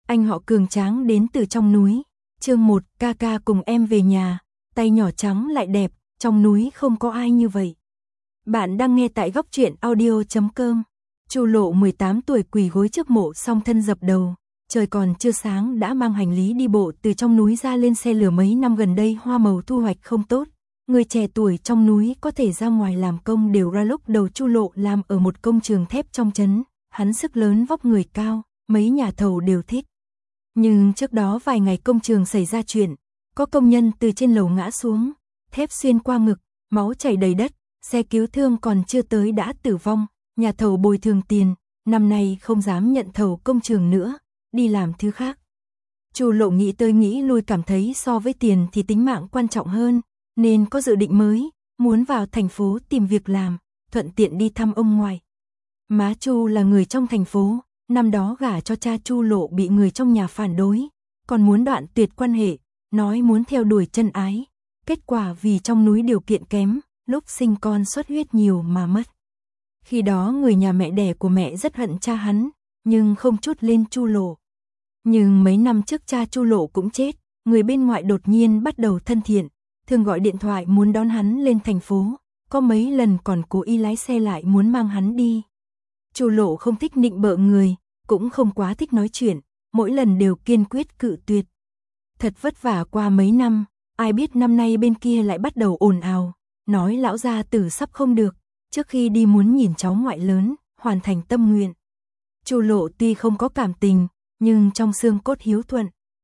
anh họ cường tráng đến từ trong núi. Chương 1, ca ca cùng em về nhà, tay nhỏ trắng lại đẹp, trong núi không có ai như vậy. Bạn đang nghe tại góc truyện audio.com. Chu Lộ 18 tuổi quỳ gối trước mộ song thân dập đầu, trời còn chưa sáng đã mang hành lý đi bộ từ trong núi ra lên xe lửa. Mấy năm gần đây hoa màu thu hoạch không tốt, người trẻ tuổi trong núi có thể ra ngoài làm công đều ra. Lúc đầu Chu Lộ làm ở một công trường thép trong trấn, hắn sức lớn vóc người cao, mấy nhà thầu đều thích. Nhưng trước đó vài ngày công trường xảy ra chuyện, có công nhân từ trên lầu ngã xuống, thép xuyên qua ngực, máu chảy đầy đất, xe cứu thương còn chưa tới đã tử vong, nhà thầu bồi thường tiền, năm nay không dám nhận thầu công trường nữa, đi làm thứ khác. Chu Lộ nghĩ tới nghĩ lui, cảm thấy so với tiền thì tính mạng quan trọng hơn, nên có dự định mới, muốn vào thành phố tìm việc làm, thuận tiện đi thăm ông ngoại. Má Chu là người trong thành phố, năm đó gả cho cha Chu Lộ bị người trong nhà phản đối, còn muốn đoạn tuyệt quan hệ, nói muốn theo đuổi chân ái. Kết quả vì trong núi điều kiện kém, lúc sinh con xuất huyết nhiều mà mất. Khi đó người nhà mẹ đẻ của mẹ rất hận cha hắn, nhưng không chút lên Chu Lộ. Nhưng mấy năm trước cha Chu Lộ cũng chết, người bên ngoại đột nhiên bắt đầu thân thiện, thường gọi điện thoại muốn đón hắn lên thành phố, có mấy lần còn cố ý lái xe lại muốn mang hắn đi. Chu Lộ không thích nịnh bợ người, cũng không quá thích nói chuyện, mỗi lần đều kiên quyết cự tuyệt. Thật vất vả qua mấy năm, ai biết năm nay bên kia lại bắt đầu ồn ào, nói lão gia tử sắp không được, trước khi đi muốn nhìn cháu ngoại lớn, hoàn thành tâm nguyện. Chu Lộ tuy không có cảm tình, nhưng trong xương cốt hiếu thuận.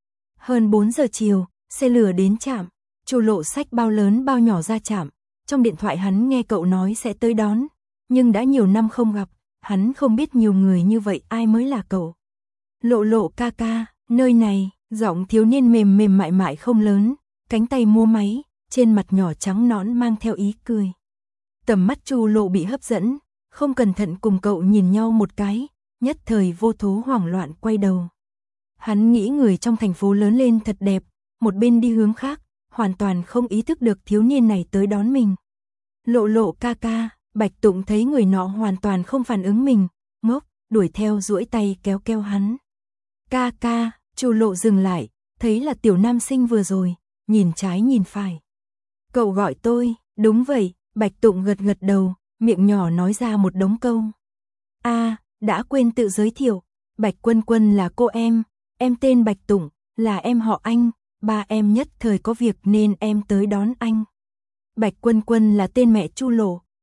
Hơn 4 giờ chiều, xe lửa đến trạm, Chu Lộ xách bao lớn bao nhỏ ra trạm, trong điện thoại hắn nghe cậu nói sẽ tới đón, nhưng đã nhiều năm không gặp, hắn không biết nhiều người như vậy ai mới là cậu. Lộ Lộ ca ca, nơi này, giọng thiếu niên mềm mềm mại mại không lớn, cánh tay múa máy, trên mặt nhỏ trắng nõn mang theo ý cười. Tầm mắt Chu Lộ bị hấp dẫn, không cẩn thận cùng cậu nhìn nhau một cái, nhất thời vô thố hoảng loạn quay đầu. Hắn nghĩ người trong thành phố lớn lên thật đẹp, một bên đi hướng khác, hoàn toàn không ý thức được thiếu niên này tới đón mình. Lộ Lộ ca ca, Bạch Tụng thấy người nọ hoàn toàn không phản ứng mình, ngốc, đuổi theo duỗi tay kéo kéo hắn. Ca ca, Chu Lộ dừng lại, thấy là tiểu nam sinh vừa rồi, nhìn trái nhìn phải. Cậu gọi tôi, đúng vậy, Bạch Tụng gật gật đầu, miệng nhỏ nói ra một đống câu. Đã quên tự giới thiệu, Bạch Quân Quân là cô em tên Bạch Tụng, là em họ Anh, ba em nhất thời có việc nên em tới đón anh. Bạch Quân Quân là tên mẹ Chu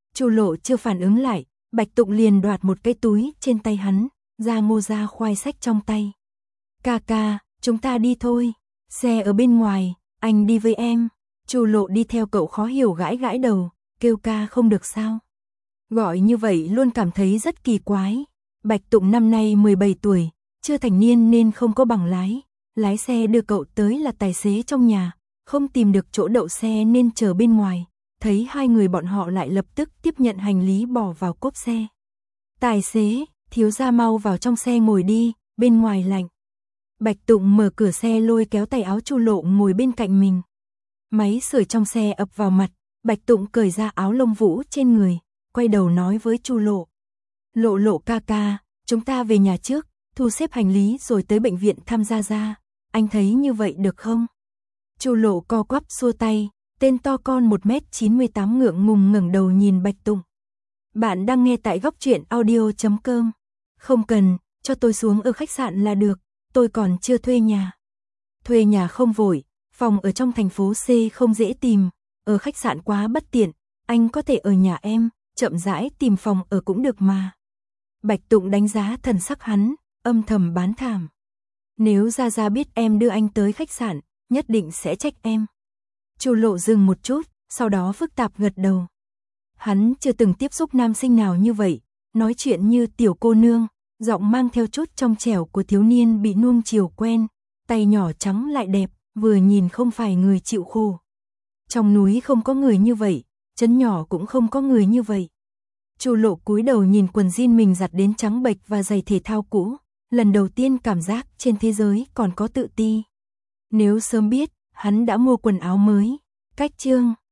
Lộ chưa phản ứng lại, Bạch Tụng liền đoạt một cái túi trên tay hắn, ra ngô ra khoai sách trong tay. Ca ca, chúng ta đi thôi, xe ở bên ngoài, anh đi với em. Chu Lộ đi theo cậu khó hiểu gãi gãi đầu, kêu ca không được sao. Gọi như vậy luôn cảm thấy rất kỳ quái. Bạch Tụng năm nay 17 tuổi, chưa thành niên nên không có bằng lái. Lái xe đưa cậu tới là tài xế trong nhà, không tìm được chỗ đậu xe nên chờ bên ngoài. Thấy hai người bọn họ lại lập tức tiếp nhận hành lý bỏ vào cốp xe. Tài xế, thiếu gia mau vào trong xe ngồi đi, bên ngoài lạnh. Bạch Tụng mở cửa xe lôi kéo tay áo Chu Lộ ngồi bên cạnh mình. Máy sưởi trong xe ập vào mặt, Bạch Tụng cởi ra áo lông vũ trên người, quay đầu nói với Chu Lộ. Lộ Lộ ca ca, chúng ta về nhà trước, thu xếp hành lý rồi tới bệnh viện thăm Gia Gia, anh thấy như vậy được không? Chu Lộ co quắp xua tay, tên to con 1m98 ngượng ngùng ngẩng đầu nhìn Bạch Tụng. Bạn đang nghe tại góc truyện audio.com. Không cần, cho tôi xuống ở khách sạn là được, tôi còn chưa thuê nhà. Thuê nhà không vội, phòng ở trong thành phố C không dễ tìm, ở khách sạn quá bất tiện, anh có thể ở nhà em, chậm rãi tìm phòng ở cũng được mà. Bạch Tụng đánh giá thần sắc hắn, âm thầm bán thảm. Nếu Gia Gia biết em đưa anh tới khách sạn, nhất định sẽ trách em. Chu Lộ dừng một chút, sau đó phức tạp gật đầu. Hắn chưa từng tiếp xúc nam sinh nào như vậy, nói chuyện như tiểu cô nương, giọng mang theo chút trong trẻo của thiếu niên bị nuông chiều quen, tay nhỏ trắng lại đẹp, vừa nhìn không phải người chịu khổ. Trong núi không có người như vậy, trấn nhỏ cũng không có người như vậy. Chu Lộ cúi đầu nhìn quần jean mình giặt đến trắng bệch và giày thể thao cũ, lần đầu tiên cảm giác trên thế giới còn có tự ti. Nếu sớm biết, hắn đã mua quần áo mới. Cách chương